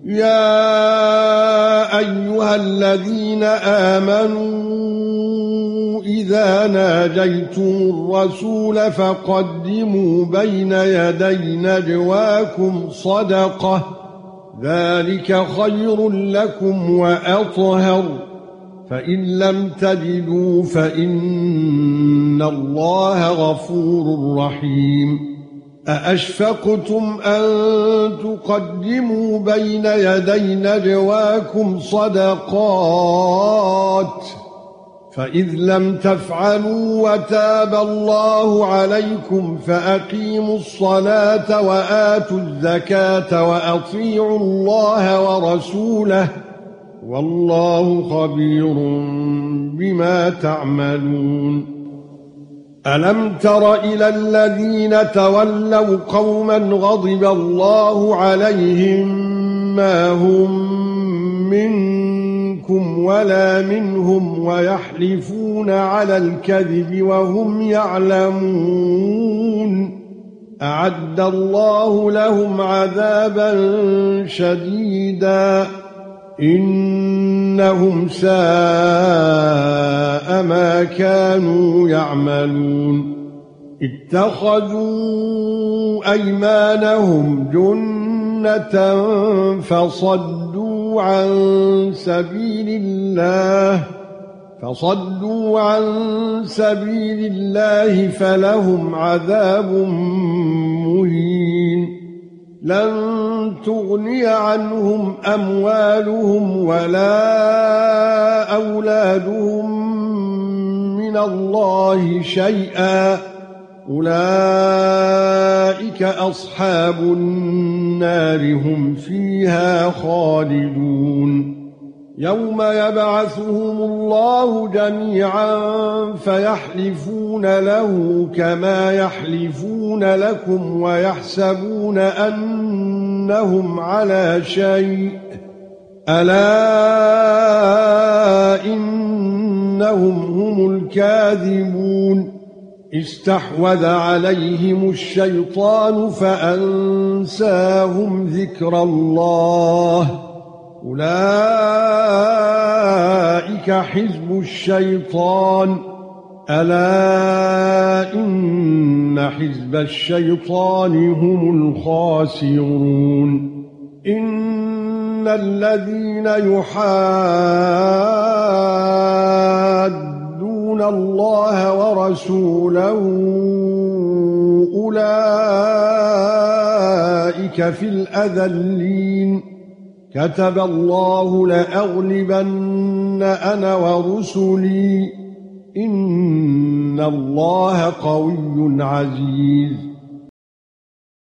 يا ايها الذين امنوا اذا ناجيتم الرسول فقدموا بين يدي نجواكم صدقه ذلك خير لكم واطهر فان لم تجدوا فان الله غفور رحيم أأشفقتم أن تقدموا بين يدي نجواكم صدقات فإذ لم تفعلوا وتاب الله عليكم فأقيموا الصلاة وآتوا الزكاة وأطيعوا الله ورسوله والله خبير بما تعملون ألم تر إلى الذين تولوا قوما غضب الله عليهم ما هم منكم ولا منهم ويحلفون على الكذب وهم يعلمون أعد الله لهم عذابا شديدا إنهم ساء ما كانوا يعملون اتخذوا أيمانهم جنة فصدوا عن سبيل الله فلهم عذاب مهين لن تغني عنهم أموالهم ولا أولادهم من الله شيئا أولئك أصحاب النار هم فيها خالدون يوم يبعثهم الله جميعا فيحلفون له كما يحلفون لكم ويحسبون أنهم على شيء ألا إنهم هم الكاذبون استحوذ عليهم الشيطان فأنساهم ذكر الله أولئك حزب الشيطان ألا إن حزب الشيطان هم الخاسرون إن الذين يحادون الله ورسوله أولئك في الأذلين كتب الله لأغلبن أنا ورسلي إن الله قوي عزيز